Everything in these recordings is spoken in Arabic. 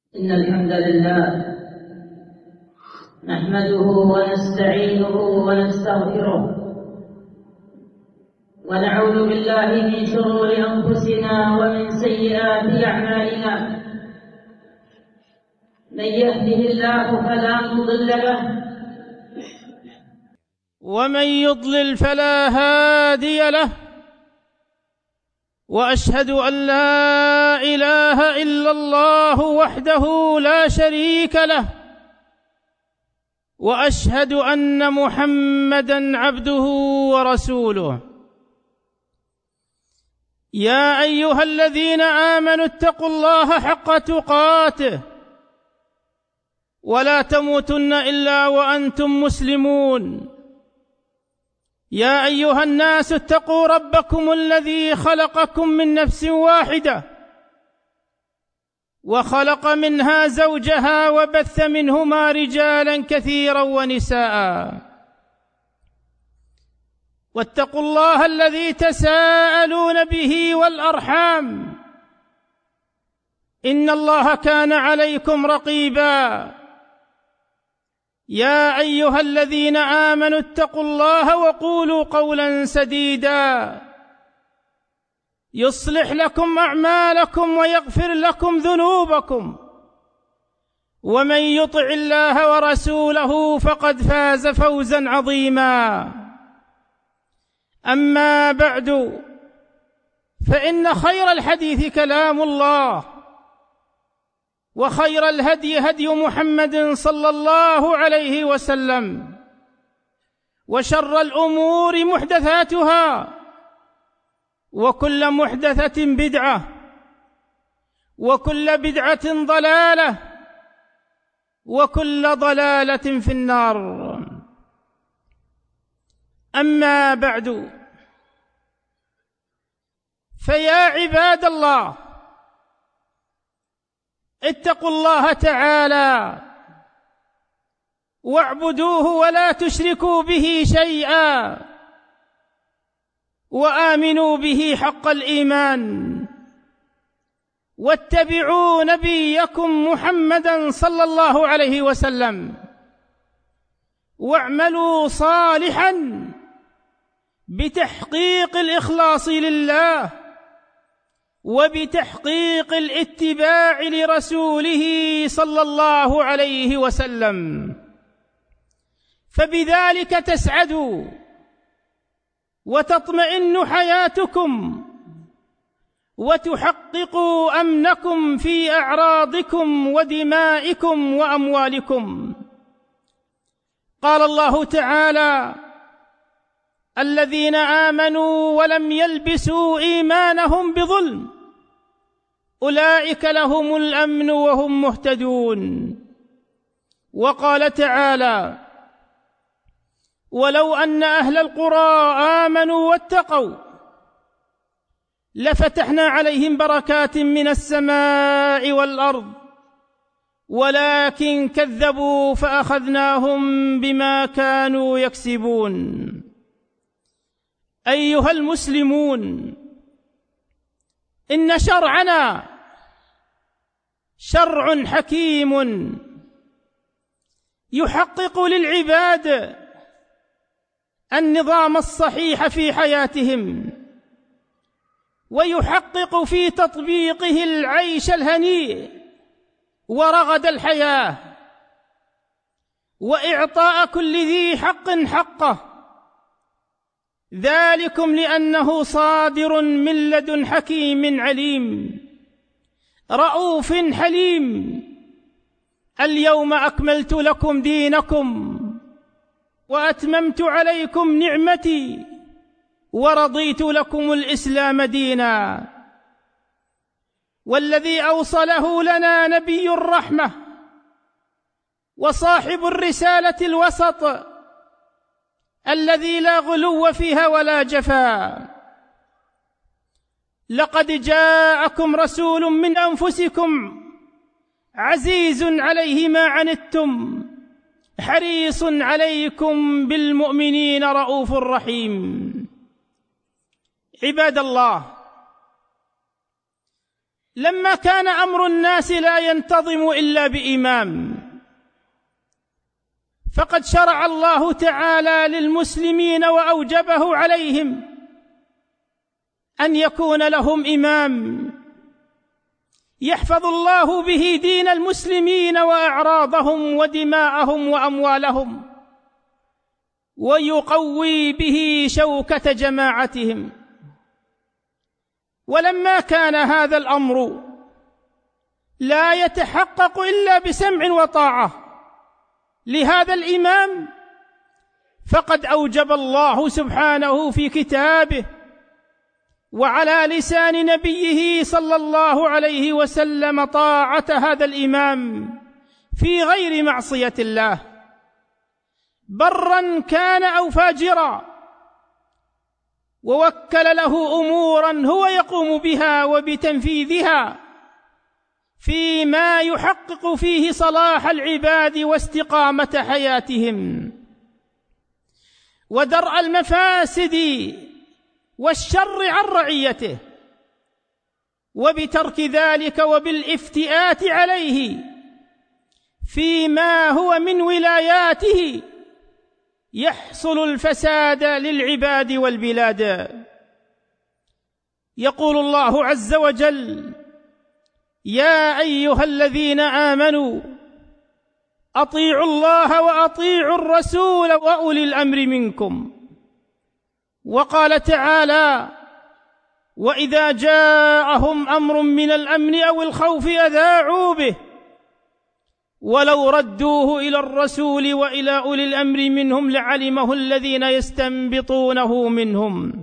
إن الحمد لله نحمده ونستعينه ونستغفره ونعوذ بالله من شرور أنفسنا ومن سيئات أعمالنا. من يهده الله فلا مضل له ومن يضلل فلا هادي له، وأشهد أن لا إله إلا الله وحده لا شريك له، وأشهد أن محمدًا عبده ورسوله. يا أيها الذين آمنوا اتقوا الله حق تقاته ولا تموتن إلا وأنتم مسلمون. يا أيها الناس اتقوا ربكم الذي خلقكم من نفس واحدة وخلق منها زوجها وبث منهما رجالا كثيرا ونساء، واتقوا الله الذي تساءلون به والأرحام، إن الله كان عليكم رقيبا. يا أيها الذين آمنوا اتقوا الله وقولوا قولا سديدا يصلح لكم أعمالكم ويغفر لكم ذنوبكم، ومن يطع الله ورسوله فقد فاز فوزا عظيما. أما بعد، فإن خير الحديث كلام الله، وخير الهدي هدي محمد صلى الله عليه وسلم، وشر الأمور محدثاتها، وكل محدثة بدعة، وكل بدعة ضلالة، وكل ضلالة في النار. أما بعد، فيا عباد الله، اتقوا الله تعالى واعبدوه ولا تشركوا به شيئا، وآمنوا به حق الإيمان، واتبعوا نبيكم محمدا صلى الله عليه وسلم، واعملوا صالحا بتحقيق الإخلاص لله، وبتحقيق الاتباع لرسوله صلى الله عليه وسلم، فبذلك تسعدوا وتطمئن حياتكم، وتحققوا أمنكم في أعراضكم ودمائكم وأموالكم. قال الله تعالى: الذين آمنوا ولم يلبسوا إيمانهم بظلم أولئك لهم الأمن وهم مهتدون. وقال تعالى: ولو أن أهل القرى آمنوا واتقوا لفتحنا عليهم بركات من السماء والأرض ولكن كذبوا فأخذناهم بما كانوا يكسبون. أيها المسلمون، إن شرعنا شرع حكيم يحقق للعباد النظام الصحيح في حياتهم، ويحقق في تطبيقه العيش الهنيء ورغد الحياة، وإعطاء كل ذي حق حقه، ذلكم لأنه صادر من لدن حكيم عليم رؤوف حليم. اليوم أكملت لكم دينكم وأتممت عليكم نعمتي ورضيت لكم الإسلام دينا. والذي أوصله لنا نبي الرحمة وصاحب الرسالة الوسط الذي لا غلو فيها ولا جفاء: لقد جاءكم رسول من أنفسكم عزيز عليه ما عنتم حريص عليكم بالمؤمنين رؤوف رحيم. عباد الله، لما كان أمر الناس لا ينتظم إلا بإمام، فقد شرع الله تعالى للمسلمين وأوجبه عليهم أن يكون لهم إمام يحفظ الله به دين المسلمين وأعراضهم ودماءهم وأموالهم، ويقوي به شوكة جماعتهم. ولما كان هذا الأمر لا يتحقق إلا بسمع وطاعة لهذا الإمام، فقد أوجب الله سبحانه في كتابه وعلى لسان نبيه صلى الله عليه وسلم طاعة هذا الإمام في غير معصية الله، برا كان أو فاجرا، ووكل له أمورا هو يقوم بها وبتنفيذها فيما يحقق فيه صلاح العباد واستقامة حياتهم ودرء المفاسد والشر عن رعيته، وبترك ذلك وبالافتئات عليه فيما هو من ولاياته يحصل الفساد للعباد والبلاد. يقول الله عز وجل: يا أيها الذين آمنوا أطيعوا الله وأطيعوا الرسول وأولي الأمر منكم. وقال تعالى: وإذا جاءهم أمر من الأمن أو الخوف أذاعوا به ولو ردوه إلى الرسول وإلى أولي الأمر منهم لعلمه الذين يستنبطونه منهم.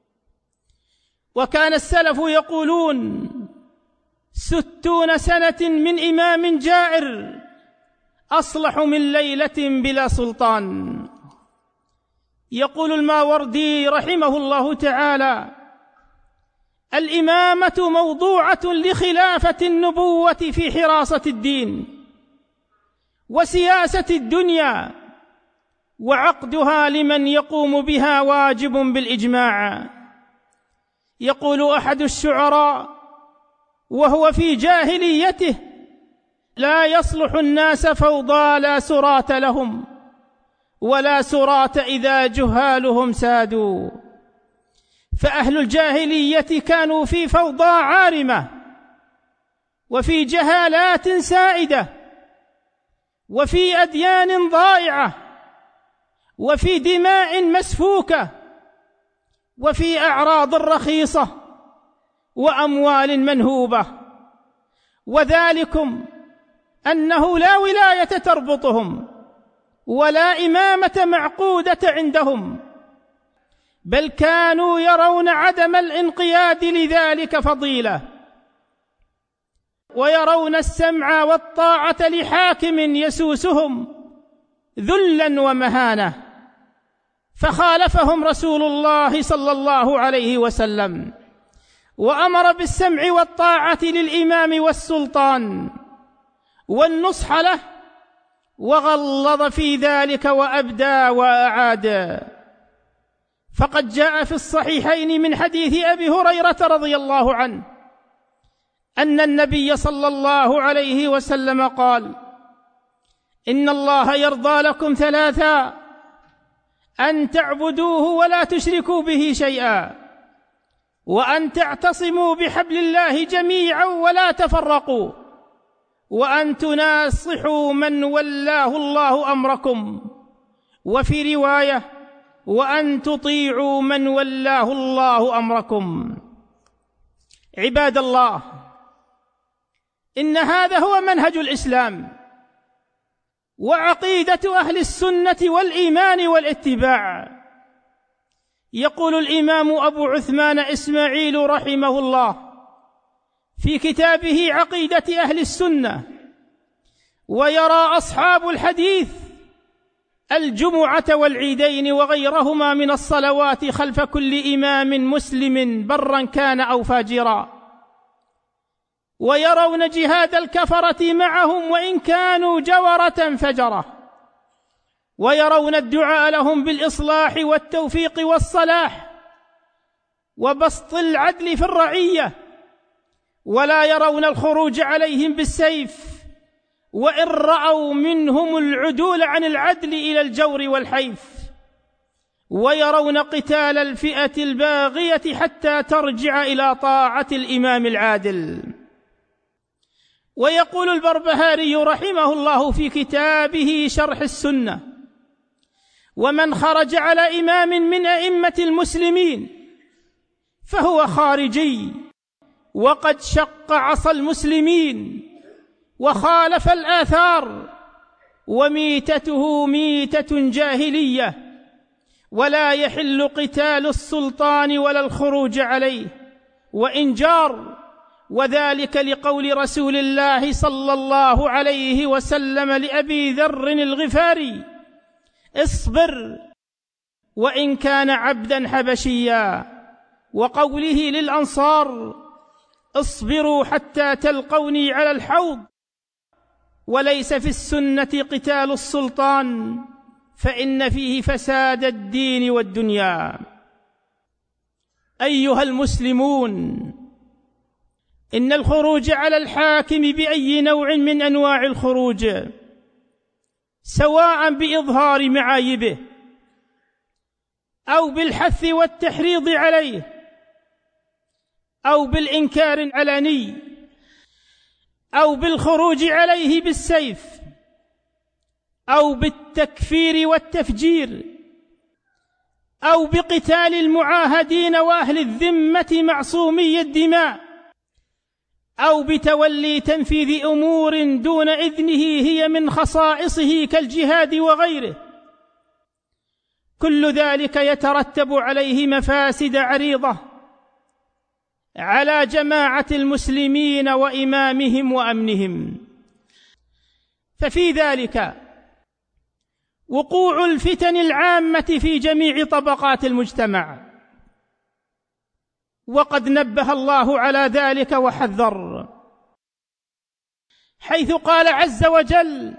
وكان السلف يقولون: 60 سنة من إمام جائر أصلح من ليلة بلا سلطان. يقول الماوردي رحمه الله تعالى: الإمامة موضوعة لخلافة النبوة في حراسة الدين وسياسة الدنيا، وعقدها لمن يقوم بها واجب بالإجماع. يقول أحد الشعراء وهو في جاهليته: لا يصلح الناس فوضى لا سرات لهم ولا سرات إذا جهالهم سادوا. فأهل الجاهلية كانوا في فوضى عارمة وفي جهالات سائدة وفي أديان ضائعة وفي دماء مسفوكة وفي أعراض رخيصة وأموال منهوبة، وذلكم أنه لا ولاية تربطهم ولا إمامة معقودة عندهم، بل كانوا يرون عدم الانقياد لذلك فضيلة، ويرون السمع والطاعة لحاكم يسوسهم ذلا ومهانة. فخالفهم رسول الله صلى الله عليه وسلم وأمر بالسمع والطاعة للإمام والسلطان والنصح له، وغلظ في ذلك وأبدى وأعاد. فقد جاء في الصحيحين من حديث أبي هريرة رضي الله عنه أن النبي صلى الله عليه وسلم قال: إن الله يرضى لكم 3: أن تعبدوه ولا تشركوا به شيئا، وأن تعتصموا بحبل الله جميعا ولا تفرقوا، وأن تناصحوا من ولاه الله أمركم، وفي رواية: وأن تطيعوا من ولاه الله أمركم. عباد الله، إن هذا هو منهج الإسلام وعقيدة أهل السنة والإيمان والاتباع. يقول الإمام أبو عثمان إسماعيل رحمه الله في كتابه عقيدة أهل السنة: ويرى أصحاب الحديث الجمعة والعيدين وغيرهما من الصلوات خلف كل إمام مسلم برا كان أو فاجرا، ويرون جهاد الكفرة معهم وإن كانوا جورة فجرة، ويرون الدعاء لهم بالإصلاح والتوفيق والصلاح وبسط العدل في الرعية، ولا يرون الخروج عليهم بالسيف، وإن رأوا منهم العدول عن العدل إلى الجور والحيف، ويرون قتال الفئة الباغية حتى ترجع إلى طاعة الإمام العادل. ويقول البربهاري رحمه الله في كتابه شرح السنة: ومن خرج على إمام من أئمة المسلمين فهو خارجي، وقد شق عصا المسلمين وخالف الآثار، وميتته ميتة جاهلية، ولا يحل قتال السلطان ولا الخروج عليه وإن جار، وذلك لقول رسول الله صلى الله عليه وسلم لأبي ذر الغفاري: اصبر وإن كان عبدا حبشيا، وقوله للأنصار: اصبروا حتى تلقوني على الحوض. وليس في السنة قتال السلطان، فإن فيه فساد الدين والدنيا. أيها المسلمون، إن الخروج على الحاكم بأي نوع من أنواع الخروج، سواء بإظهار معايبه أو بالحث والتحريض عليه أو بالإنكار العلني أو بالخروج عليه بالسيف أو بالتكفير والتفجير أو بقتال المعاهدين وأهل الذمة معصومي الدماء أو بتولي تنفيذ أمور دون إذنه هي من خصائصه كالجهاد وغيره، كل ذلك يترتب عليه مفاسد عريضة على جماعة المسلمين وإمامهم وأمنهم. ففي ذلك وقوع الفتن العامة في جميع طبقات المجتمع، وقد نبه الله على ذلك وحذر، حيث قال عز وجل: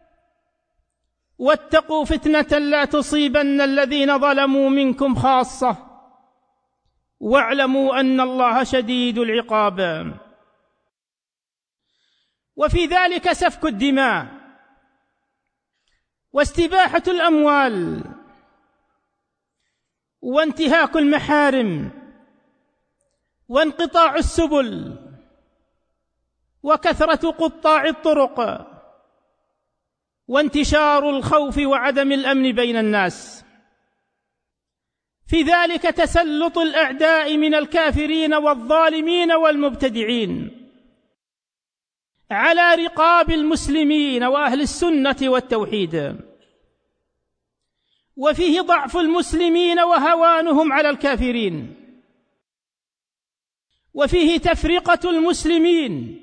واتقوا فتنة لا تصيبن الذين ظلموا منكم خاصة واعلموا أن الله شديد العقاب. وفي ذلك سفك الدماء واستباحة الأموال وانتهاك المحارم وانقطاع السبل وكثرة قطاع الطرق وانتشار الخوف وعدم الأمن بين الناس. في ذلك تسلط الأعداء من الكافرين والظالمين والمبتدعين على رقاب المسلمين وأهل السنة والتوحيد، وفيه ضعف المسلمين وهوانهم على الكافرين، وفيه تفرقة المسلمين.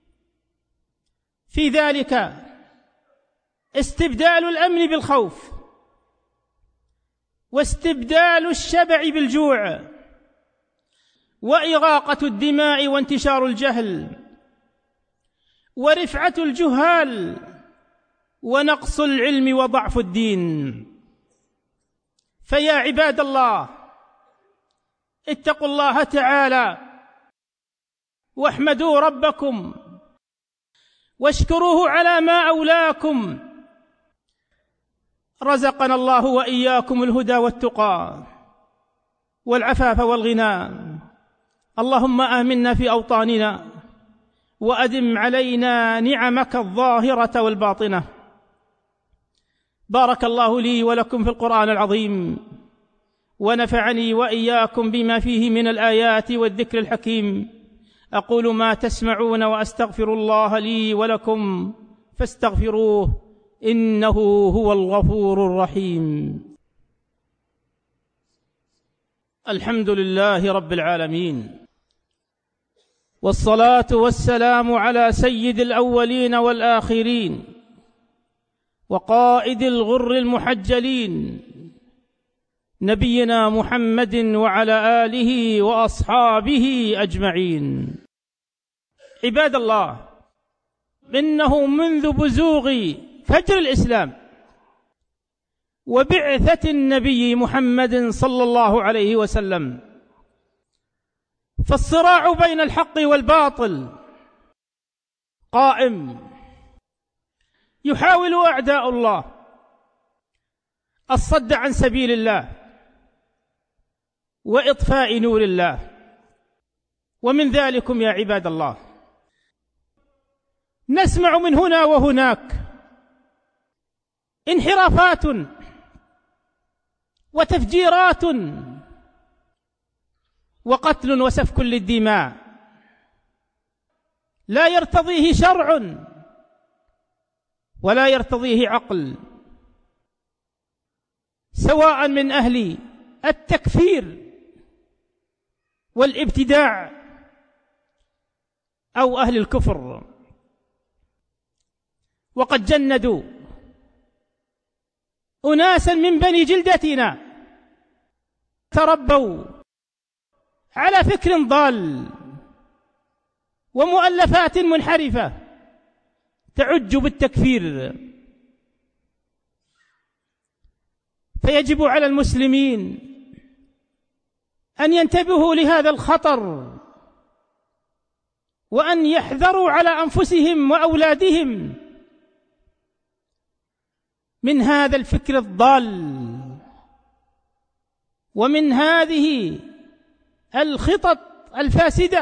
في ذلك استبدال الأمن بالخوف، واستبدال الشبع بالجوع، وإغاقة الدماء وانتشار الجهل، ورفعة الجهال، ونقص العلم وضعف الدين. فيا عباد الله، اتقوا الله تعالى واحمدوا ربكم واشكروه على ما أولاكم. رزقنا الله وإياكم الهدى والتقى والعفاف والغنى. اللهم آمنا في أوطاننا وأدم علينا نعمك الظاهرة والباطنة. بارك الله لي ولكم في القرآن العظيم، ونفعني وإياكم بما فيه من الآيات والذكر الحكيم. أقول ما تسمعون وأستغفر الله لي ولكم فاستغفروه إنه هو الغفور الرحيم. الحمد لله رب العالمين، والصلاة والسلام على سيد الأولين والآخرين وقائد الغر المحجلين نبينا محمد وعلى آله وأصحابه أجمعين. عباد الله، إنه منذ بزوغ فجر الإسلام وبعثة النبي محمد صلى الله عليه وسلم فالصراع بين الحق والباطل قائم. يحاول أعداء الله الصد عن سبيل الله وإطفاء نور الله. ومن ذلكم يا عباد الله نسمع من هنا وهناك انحرافات وتفجيرات وقتل وسفك للدماء لا يرتضيه شرع ولا يرتضيه عقل، سواء من أهل التكفير والابتداع أو أهل الكفر. وقد جندوا أناسا من بني جلدتنا تربوا على فكر ضال ومؤلفات منحرفة تعج بالتكفير. فيجب على المسلمين أن ينتبهوا لهذا الخطر وأن يحذروا على أنفسهم وأولادهم من هذا الفكر الضال ومن هذه الخطط الفاسدة.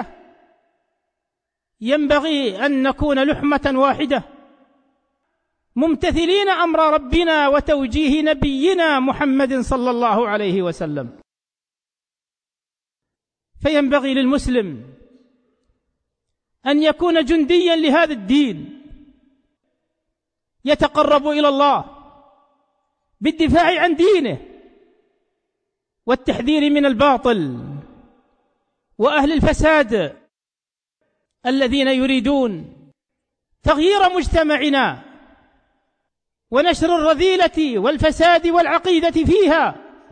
ينبغي أن نكون لحمة واحدة ممتثلين أمر ربنا وتوجيه نبينا محمد صلى الله عليه وسلم. فينبغي للمسلم أن يكون جنديا لهذا الدين يتقرب إلى الله بالدفاع عن دينه والتحذير من الباطل وأهل الفساد الذين يريدون تغيير مجتمعنا ونشر الرذيلة والفساد والعقيدة فيها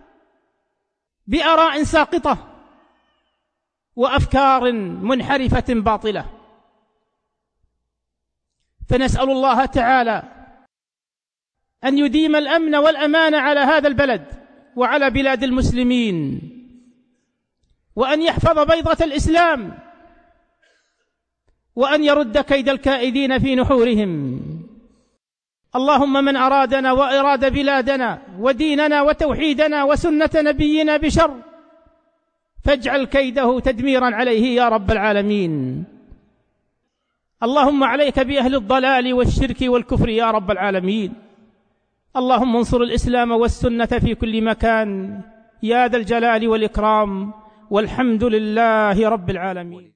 بآراء ساقطة وأفكار منحرفة باطلة. فنسأل الله تعالى أن يديم الأمن والأمان على هذا البلد وعلى بلاد المسلمين، وأن يحفظ بيضة الإسلام، وأن يرد كيد الكائدين في نحورهم. اللهم من أرادنا وإراد بلادنا وديننا وتوحيدنا وسنة نبينا بشر فاجعل كيده تدميرا عليه يا رب العالمين. اللهم عليك بأهل الضلال والشرك والكفر يا رب العالمين. اللهم انصر الإسلام والسنة في كل مكان يا ذا الجلال والإكرام، والحمد لله رب العالمين.